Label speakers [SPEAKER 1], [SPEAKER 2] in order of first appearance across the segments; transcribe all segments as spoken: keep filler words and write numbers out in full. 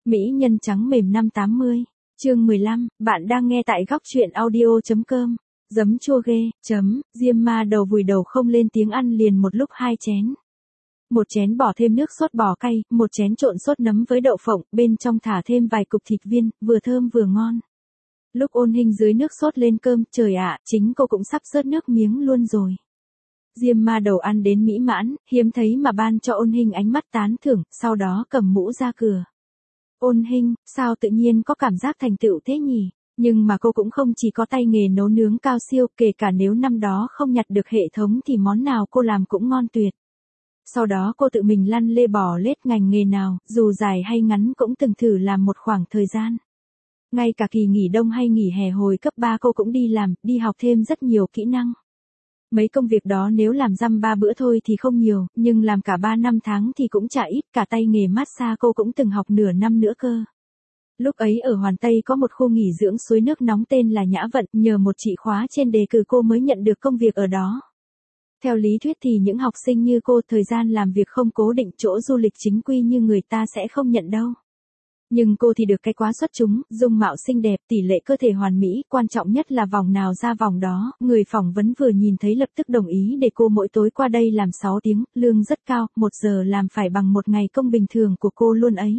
[SPEAKER 1] Mỹ nhân trắng mềm năm tám mươi, chương mười lăm, bạn đang nghe tại góc truyện audio.com. Giấm chua ghê, chấm, diêm ma đầu vùi đầu không lên tiếng ăn liền một lúc hai chén. Một chén bỏ thêm nước sốt bò cay, một chén trộn sốt nấm với đậu phộng, bên trong thả thêm vài cục thịt viên, vừa thơm vừa ngon. Lúc Ôn Hinh dưới nước sốt lên cơm, trời ạ, chính cô cũng sắp rớt nước miếng luôn rồi. Diêm ma đầu ăn đến mỹ mãn, hiếm thấy mà ban cho Ôn Hinh ánh mắt tán thưởng, sau đó cầm mũ ra cửa. Ôn Hinh, sao tự nhiên có cảm giác thành tựu thế nhỉ? Nhưng mà cô cũng không chỉ có tay nghề nấu nướng cao siêu, kể cả nếu năm đó không nhặt được hệ thống thì món nào cô làm cũng ngon tuyệt. Sau đó cô tự mình lăn lê bò lết ngành nghề nào, dù dài hay ngắn cũng từng thử làm một khoảng thời gian. Ngay cả kỳ nghỉ đông hay nghỉ hè hồi cấp ba cô cũng đi làm, đi học thêm rất nhiều kỹ năng. Mấy công việc đó nếu làm dăm ba bữa thôi thì không nhiều, nhưng làm cả ba năm tháng thì cũng chả ít, cả tay nghề massage cô cũng từng học nửa năm nữa cơ. Lúc ấy ở Hoàn Tây có một khu nghỉ dưỡng suối nước nóng tên là Nhã Vận, nhờ một chị khóa trên đề cử cô mới nhận được công việc ở đó. Theo lý thuyết thì những học sinh như cô thời gian làm việc không cố định, chỗ du lịch chính quy như người ta sẽ không nhận đâu. Nhưng cô thì được cái quá xuất chúng, dung mạo xinh đẹp, tỷ lệ cơ thể hoàn mỹ, quan trọng nhất là vòng nào ra vòng đó, người phỏng vấn vừa nhìn thấy lập tức đồng ý để cô mỗi tối qua đây làm sáu tiếng, lương rất cao, một giờ làm phải bằng một ngày công bình thường của cô luôn ấy.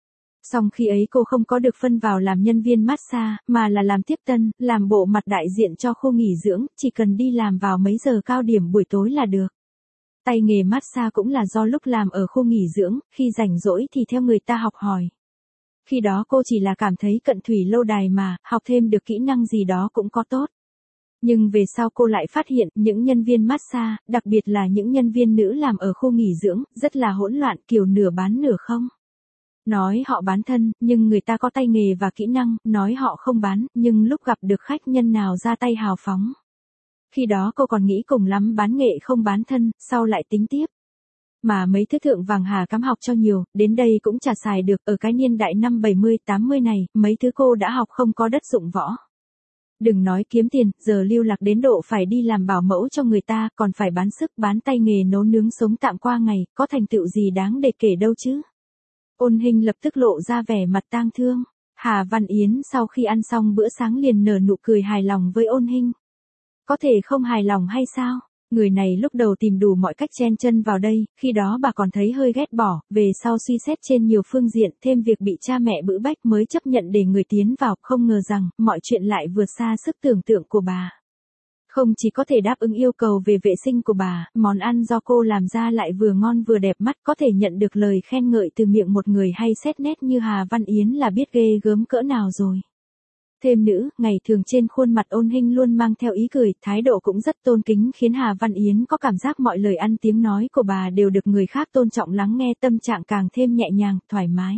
[SPEAKER 1] Song khi ấy cô không có được phân vào làm nhân viên massage, mà là làm tiếp tân, làm bộ mặt đại diện cho khu nghỉ dưỡng, chỉ cần đi làm vào mấy giờ cao điểm buổi tối là được. Tay nghề massage cũng là do lúc làm ở khu nghỉ dưỡng, khi rảnh rỗi thì theo người ta học hỏi. Khi đó cô chỉ là cảm thấy cận thủy lâu đài mà, học thêm được kỹ năng gì đó cũng có tốt. Nhưng về sau cô lại phát hiện, những nhân viên massage, đặc biệt là những nhân viên nữ làm ở khu nghỉ dưỡng, rất là hỗn loạn, kiểu nửa bán nửa không. Nói họ bán thân, nhưng người ta có tay nghề và kỹ năng, nói họ không bán, nhưng lúc gặp được khách nhân nào ra tay hào phóng. Khi đó cô còn nghĩ cùng lắm bán nghệ không bán thân, sau lại tính tiếp. Mà mấy thứ thượng vàng hà cắm học cho nhiều, đến đây cũng chả xài được, ở cái niên đại năm bảy mươi tám mươi này, mấy thứ cô đã học không có đất dụng võ. Đừng nói kiếm tiền, giờ lưu lạc đến độ phải đi làm bảo mẫu cho người ta, còn phải bán sức bán tay nghề nấu nướng sống tạm qua ngày, có thành tựu gì đáng để kể đâu chứ. Ôn Hinh lập tức lộ ra vẻ mặt tang thương. Hà Văn Yến sau khi ăn xong bữa sáng liền nở nụ cười hài lòng với Ôn Hinh. Có thể không hài lòng hay sao? Người này lúc đầu tìm đủ mọi cách chen chân vào đây, khi đó bà còn thấy hơi ghét bỏ, về sau suy xét trên nhiều phương diện, thêm việc bị cha mẹ bữ bách mới chấp nhận để người tiến vào, không ngờ rằng, mọi chuyện lại vượt xa sức tưởng tượng của bà. Không chỉ có thể đáp ứng yêu cầu về vệ sinh của bà, món ăn do cô làm ra lại vừa ngon vừa đẹp mắt, có thể nhận được lời khen ngợi từ miệng một người hay xét nét như Hà Văn Yến là biết ghê gớm cỡ nào rồi. Thêm nữa, ngày thường trên khuôn mặt Ôn Hinh luôn mang theo ý cười, thái độ cũng rất tôn kính khiến Hà Văn Yến có cảm giác mọi lời ăn tiếng nói của bà đều được người khác tôn trọng lắng nghe, tâm trạng càng thêm nhẹ nhàng, thoải mái.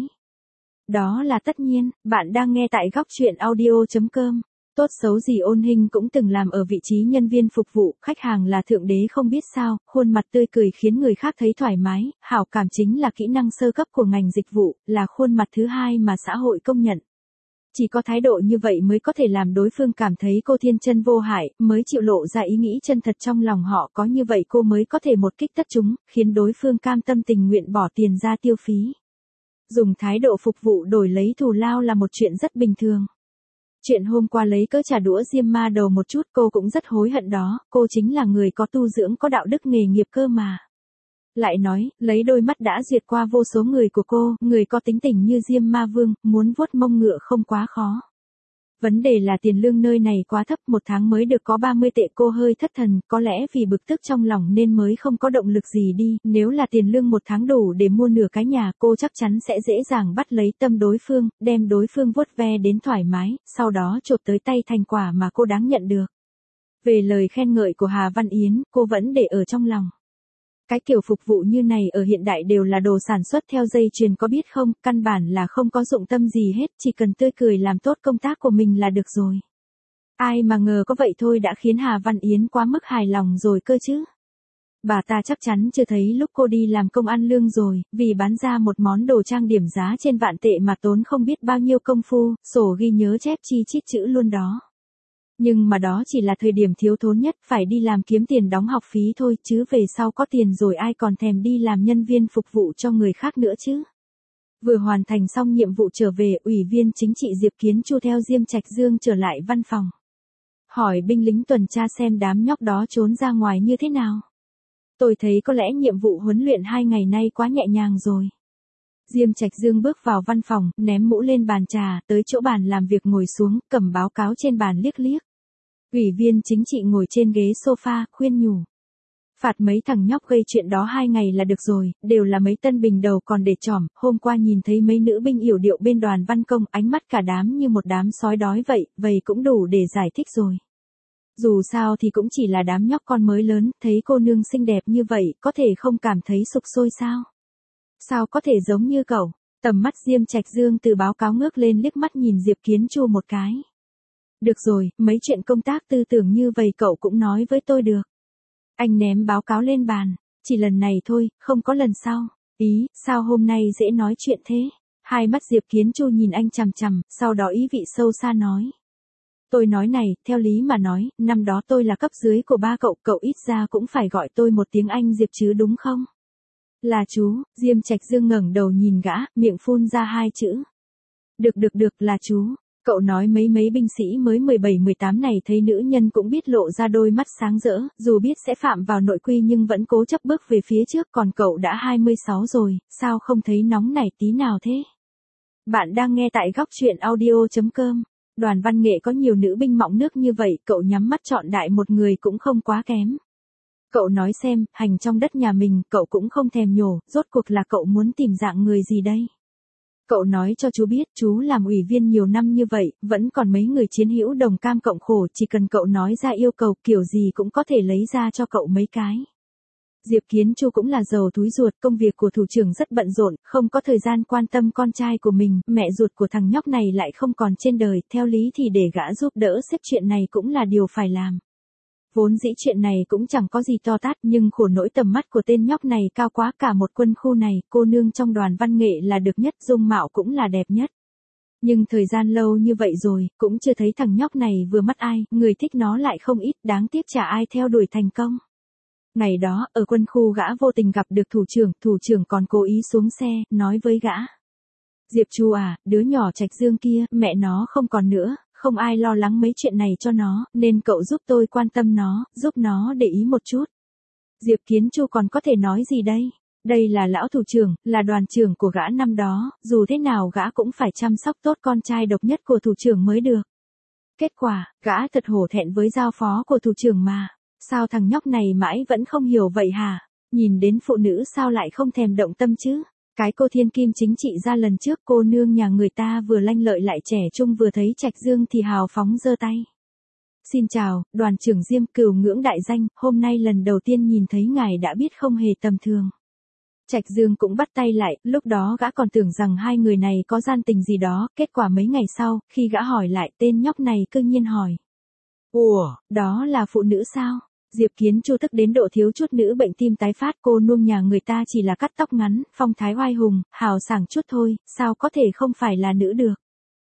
[SPEAKER 1] Đó là tất nhiên, bạn đang nghe tại góc truyện audio.com. Tốt xấu gì Ôn Hinh cũng từng làm ở vị trí nhân viên phục vụ, khách hàng là thượng đế không biết sao, khuôn mặt tươi cười khiến người khác thấy thoải mái, hảo cảm chính là kỹ năng sơ cấp của ngành dịch vụ, là khuôn mặt thứ hai mà xã hội công nhận. Chỉ có thái độ như vậy mới có thể làm đối phương cảm thấy cô thiên chân vô hại, mới chịu lộ ra ý nghĩ chân thật trong lòng họ, có như vậy cô mới có thể một kích tất chúng, khiến đối phương cam tâm tình nguyện bỏ tiền ra tiêu phí. Dùng thái độ phục vụ đổi lấy thù lao là một chuyện rất bình thường. Chuyện hôm qua lấy cớ trả đũa diêm ma đầu một chút cô cũng rất hối hận đó, cô chính là người có tu dưỡng có đạo đức nghề nghiệp cơ mà. Lại nói, lấy đôi mắt đã duyệt qua vô số người của cô, người có tính tình như diêm ma vương, muốn vuốt mông ngựa không quá khó. Vấn đề là tiền lương nơi này quá thấp, một tháng mới được có ba mươi tệ, cô hơi thất thần, có lẽ vì bực tức trong lòng nên mới không có động lực gì đi, nếu là tiền lương một tháng đủ để mua nửa cái nhà cô chắc chắn sẽ dễ dàng bắt lấy tâm đối phương, đem đối phương vuốt ve đến thoải mái, sau đó chộp tới tay thành quả mà cô đáng nhận được. Về lời khen ngợi của Hà Văn Yến, cô vẫn để ở trong lòng. Cái kiểu phục vụ như này ở hiện đại đều là đồ sản xuất theo dây chuyền có biết không, căn bản là không có dụng tâm gì hết, chỉ cần tươi cười làm tốt công tác của mình là được rồi. Ai mà ngờ có vậy thôi đã khiến Hà Văn Yến quá mức hài lòng rồi cơ chứ. Bà ta chắc chắn chưa thấy lúc cô đi làm công ăn lương rồi, vì bán ra một món đồ trang điểm giá trên vạn tệ mà tốn không biết bao nhiêu công phu, sổ ghi nhớ chép chi chít chữ luôn đó. Nhưng mà đó chỉ là thời điểm thiếu thốn nhất, phải đi làm kiếm tiền đóng học phí thôi, chứ về sau có tiền rồi ai còn thèm đi làm nhân viên phục vụ cho người khác nữa chứ. Vừa hoàn thành xong nhiệm vụ trở về, Ủy viên chính trị Diệp Kiến Chu theo Diêm Trạch Dương trở lại văn phòng. Hỏi binh lính tuần tra xem đám nhóc đó trốn ra ngoài như thế nào. Tôi thấy có lẽ nhiệm vụ huấn luyện hai ngày nay quá nhẹ nhàng rồi. Diêm Trạch Dương bước vào văn phòng, ném mũ lên bàn trà, tới chỗ bàn làm việc ngồi xuống, cầm báo cáo trên bàn liếc liếc. Ủy viên chính trị ngồi trên ghế sofa, khuyên nhủ. Phạt mấy thằng nhóc gây chuyện đó hai ngày là được rồi, đều là mấy tân bình đầu còn để trỏm, hôm qua nhìn thấy mấy nữ binh yểu điệu bên đoàn văn công, ánh mắt cả đám như một đám sói đói vậy, vậy cũng đủ để giải thích rồi. Dù sao thì cũng chỉ là đám nhóc con mới lớn, thấy cô nương xinh đẹp như vậy, có thể không cảm thấy sục sôi sao? Sao có thể giống như cậu? Tầm mắt Diêm Trạch Dương từ báo cáo ngước lên liếc mắt nhìn Diệp Kiến Chu một cái. Được rồi, mấy chuyện công tác tư tưởng như vậy cậu cũng nói với tôi được. Anh ném báo cáo lên bàn, chỉ lần này thôi, không có lần sau. Ý, sao hôm nay dễ nói chuyện thế? Hai mắt Diệp Kiến Chu nhìn anh chằm chằm, sau đó ý vị sâu xa nói. Tôi nói này, theo lý mà nói, năm đó tôi là cấp dưới của ba cậu, cậu ít ra cũng phải gọi tôi một tiếng anh Diệp chứ đúng không? Là chú, Diêm Trạch Dương ngẩng đầu nhìn gã, miệng phun ra hai chữ. Được được được là chú. Cậu nói mấy mấy binh sĩ mới mười bảy mười tám này thấy nữ nhân cũng biết lộ ra đôi mắt sáng rỡ, dù biết sẽ phạm vào nội quy nhưng vẫn cố chấp bước về phía trước, còn cậu đã hai mươi sáu rồi, sao không thấy nóng nảy tí nào thế? Bạn đang nghe tại góc truyện audio chấm com. Đoàn văn nghệ có nhiều nữ binh mọng nước như vậy, cậu nhắm mắt chọn đại một người cũng không quá kém. Cậu nói xem, hành trong đất nhà mình, cậu cũng không thèm nhổ, rốt cuộc là cậu muốn tìm dạng người gì đây? Cậu nói cho chú biết, chú làm ủy viên nhiều năm như vậy, vẫn còn mấy người chiến hữu đồng cam cộng khổ, chỉ cần cậu nói ra yêu cầu kiểu gì cũng có thể lấy ra cho cậu mấy cái. Diệp Kiến Chu cũng là giàu túi ruột, công việc của thủ trưởng rất bận rộn, không có thời gian quan tâm con trai của mình, mẹ ruột của thằng nhóc này lại không còn trên đời, theo lý thì để gã giúp đỡ xếp chuyện này cũng là điều phải làm. Vốn dĩ chuyện này cũng chẳng có gì to tát, nhưng khổ nỗi tầm mắt của tên nhóc này cao quá, cả một quân khu này, cô nương trong đoàn văn nghệ là được nhất, dung mạo cũng là đẹp nhất. Nhưng thời gian lâu như vậy rồi, cũng chưa thấy thằng nhóc này vừa mắt ai, người thích nó lại không ít, đáng tiếc chả ai theo đuổi thành công. Ngày đó, ở quân khu gã vô tình gặp được thủ trưởng, thủ trưởng còn cố ý xuống xe, nói với gã. Diệp Chu à, đứa nhỏ Trạch Dương kia, mẹ nó không còn nữa. Không ai lo lắng mấy chuyện này cho nó, nên cậu giúp tôi quan tâm nó, giúp nó để ý một chút. Diệp Kiến Chu còn có thể nói gì đây? Đây là lão thủ trưởng, là đoàn trưởng của gã năm đó, dù thế nào gã cũng phải chăm sóc tốt con trai độc nhất của thủ trưởng mới được. Kết quả, gã thật hổ thẹn với giao phó của thủ trưởng mà. Sao thằng nhóc này mãi vẫn không hiểu vậy hả? Nhìn đến phụ nữ sao lại không thèm động tâm chứ? Cái cô thiên kim chính trị ra lần trước, cô nương nhà người ta vừa lanh lợi lại trẻ trung, vừa thấy Trạch Dương thì hào phóng giơ tay. Xin chào, đoàn trưởng Diêm, cửu ngưỡng đại danh, hôm nay lần đầu tiên nhìn thấy ngài đã biết không hề tầm thường. Trạch Dương cũng bắt tay lại, lúc đó gã còn tưởng rằng hai người này có gian tình gì đó, kết quả mấy ngày sau, khi gã hỏi lại, tên nhóc này cương nhiên hỏi. Ủa, đó là phụ nữ sao? Diệp Kiến Chu tức đến độ thiếu chút nữ bệnh tim tái phát, cô nương nhà người ta chỉ là cắt tóc ngắn, phong thái oai hùng, hào sảng chút thôi, sao có thể không phải là nữ được.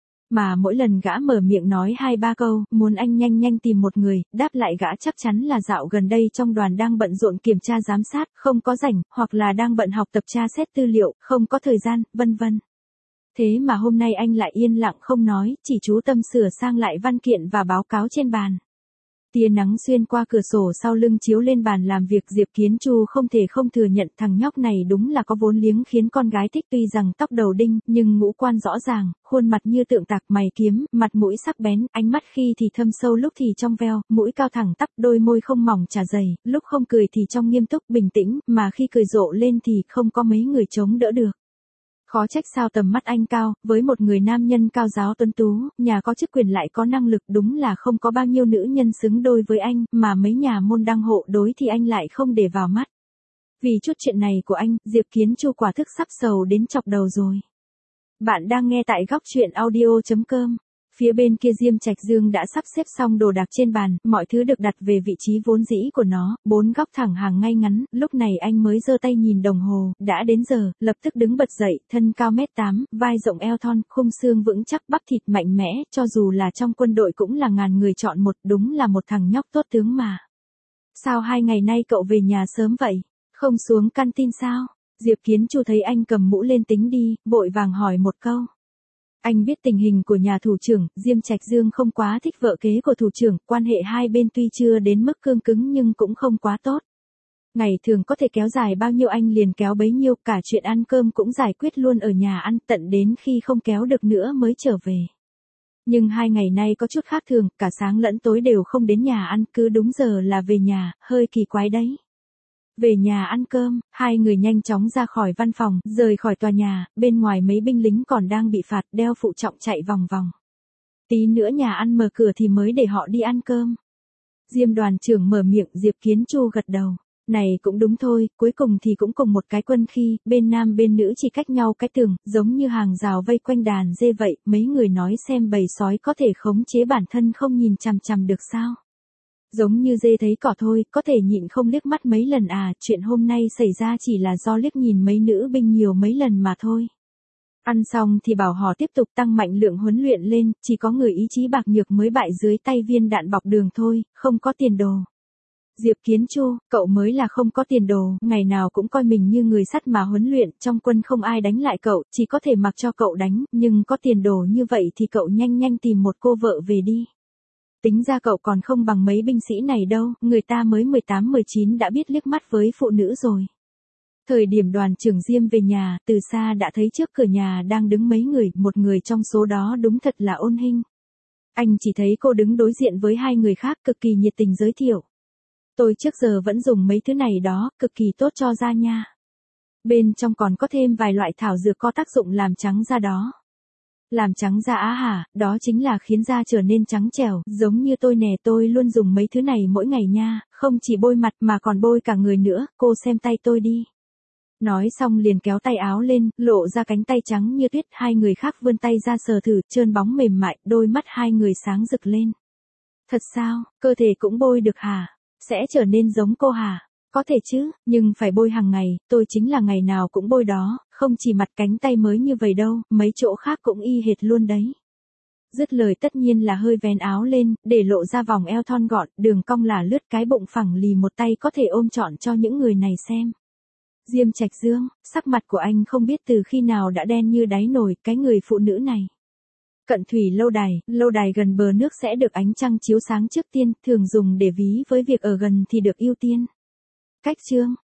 [SPEAKER 1] Mà mỗi lần gã mở miệng nói hai ba câu, muốn anh nhanh nhanh tìm một người, đáp lại gã chắc chắn là dạo gần đây trong đoàn đang bận rộn kiểm tra giám sát, không có rảnh, hoặc là đang bận học tập tra xét tư liệu, không có thời gian, vân vân. Thế mà hôm nay anh lại yên lặng không nói, chỉ chú tâm sửa sang lại văn kiện và báo cáo trên bàn. Tia nắng xuyên qua cửa sổ sau lưng chiếu lên bàn làm việc, Diệp Kiến Chu không thể không thừa nhận thằng nhóc này đúng là có vốn liếng khiến con gái thích, tuy rằng tóc đầu đinh, nhưng ngũ quan rõ ràng, khuôn mặt như tượng tạc, mày kiếm, mặt mũi sắc bén, ánh mắt khi thì thâm sâu lúc thì trong veo, mũi cao thẳng tắp, đôi môi không mỏng chà dày, lúc không cười thì trong nghiêm túc, bình tĩnh, mà khi cười rộ lên thì không có mấy người chống đỡ được. Khó trách sao tầm mắt anh cao, với một người nam nhân cao giáo tuấn tú, nhà có chức quyền lại có năng lực, đúng là không có bao nhiêu nữ nhân xứng đôi với anh, mà mấy nhà môn đăng hộ đối thì anh lại không để vào mắt. Vì chút chuyện này của anh, Diệp Kiến Chu quả thức sắp sầu đến chọc đầu rồi. Bạn đang nghe tại góc truyện audio chấm com. Phía bên kia Diêm Trạch Dương đã sắp xếp xong đồ đạc trên bàn, mọi thứ được đặt về vị trí vốn dĩ của nó, bốn góc thẳng hàng ngay ngắn, lúc này anh mới giơ tay nhìn đồng hồ, đã đến giờ, lập tức đứng bật dậy, thân cao mét tám, vai rộng eo thon, khung xương vững chắc, bắp thịt mạnh mẽ, cho dù là trong quân đội cũng là ngàn người chọn một, đúng là một thằng nhóc tốt tướng mà. Sao hai ngày nay cậu về nhà sớm vậy? Không xuống căn tin sao? Diệp Kiến Chu thấy anh cầm mũ lên tính đi, vội vàng hỏi một câu. Anh biết tình hình của nhà thủ trưởng, Diêm Trạch Dương không quá thích vợ kế của thủ trưởng, quan hệ hai bên tuy chưa đến mức cương cứng nhưng cũng không quá tốt. Ngày thường có thể kéo dài bao nhiêu anh liền kéo bấy nhiêu, cả chuyện ăn cơm cũng giải quyết luôn ở nhà ăn, tận đến khi không kéo được nữa mới trở về. Nhưng hai ngày nay có chút khác thường, cả sáng lẫn tối đều không đến nhà ăn, cứ đúng giờ là về nhà, hơi kỳ quái đấy. Về nhà ăn cơm, hai người nhanh chóng ra khỏi văn phòng, rời khỏi tòa nhà, bên ngoài mấy binh lính còn đang bị phạt, đeo phụ trọng chạy vòng vòng. Tí nữa nhà ăn mở cửa thì mới để họ đi ăn cơm. Diêm đoàn trưởng mở miệng, Diệp Kiến Chu gật đầu. Này cũng đúng thôi, cuối cùng thì cũng cùng một cái quân khi, bên nam bên nữ chỉ cách nhau cái tường, giống như hàng rào vây quanh đàn dê vậy, mấy người nói xem bầy sói có thể khống chế bản thân không nhìn chằm chằm được sao. Giống như dê thấy cỏ thôi, có thể nhịn không liếc mắt mấy lần à, chuyện hôm nay xảy ra chỉ là do liếc nhìn mấy nữ binh nhiều mấy lần mà thôi. Ăn xong thì bảo họ tiếp tục tăng mạnh lượng huấn luyện lên, chỉ có người ý chí bạc nhược mới bại dưới tay viên đạn bọc đường thôi, không có tiền đồ. Diệp Kiến Chu, cậu mới là không có tiền đồ, ngày nào cũng coi mình như người sắt mà huấn luyện, trong quân không ai đánh lại cậu, chỉ có thể mặc cho cậu đánh, nhưng có tiền đồ như vậy thì cậu nhanh nhanh tìm một cô vợ về đi. Tính ra cậu còn không bằng mấy binh sĩ này đâu, người ta mới mười tám mười chín đã biết liếc mắt với phụ nữ rồi. Thời điểm đoàn trưởng Diêm về nhà, từ xa đã thấy trước cửa nhà đang đứng mấy người, một người trong số đó đúng thật là Ôn Hinh. Anh chỉ thấy cô đứng đối diện với hai người khác cực kỳ nhiệt tình giới thiệu. Tôi trước giờ vẫn dùng mấy thứ này đó, cực kỳ tốt cho da nha. Bên trong còn có thêm vài loại thảo dược có tác dụng làm trắng da đó. Làm trắng da á hả, đó chính là khiến da trở nên trắng trẻo, giống như tôi nè, tôi luôn dùng mấy thứ này mỗi ngày nha, không chỉ bôi mặt mà còn bôi cả người nữa, cô xem tay tôi đi. Nói xong liền kéo tay áo lên, lộ ra cánh tay trắng như tuyết, hai người khác vươn tay ra sờ thử, trơn bóng mềm mại, đôi mắt hai người sáng rực lên. Thật sao, cơ thể cũng bôi được hả? Sẽ trở nên giống cô hả? Có thể chứ, nhưng phải bôi hàng ngày, tôi chính là ngày nào cũng bôi đó, không chỉ mặt cánh tay mới như vậy đâu, mấy chỗ khác cũng y hệt luôn đấy. Dứt lời tất nhiên là hơi vén áo lên, để lộ ra vòng eo thon gọn, đường cong là lướt, cái bụng phẳng lì một tay có thể ôm trọn cho những người này xem. Diêm Trạch Dương, sắc mặt của anh không biết từ khi nào đã đen như đáy nồi, cái người phụ nữ này. Cận thủy lâu đài, lâu đài gần bờ nước sẽ được ánh trăng chiếu sáng trước tiên, thường dùng để ví với việc ở gần thì được ưu tiên. Cách chương,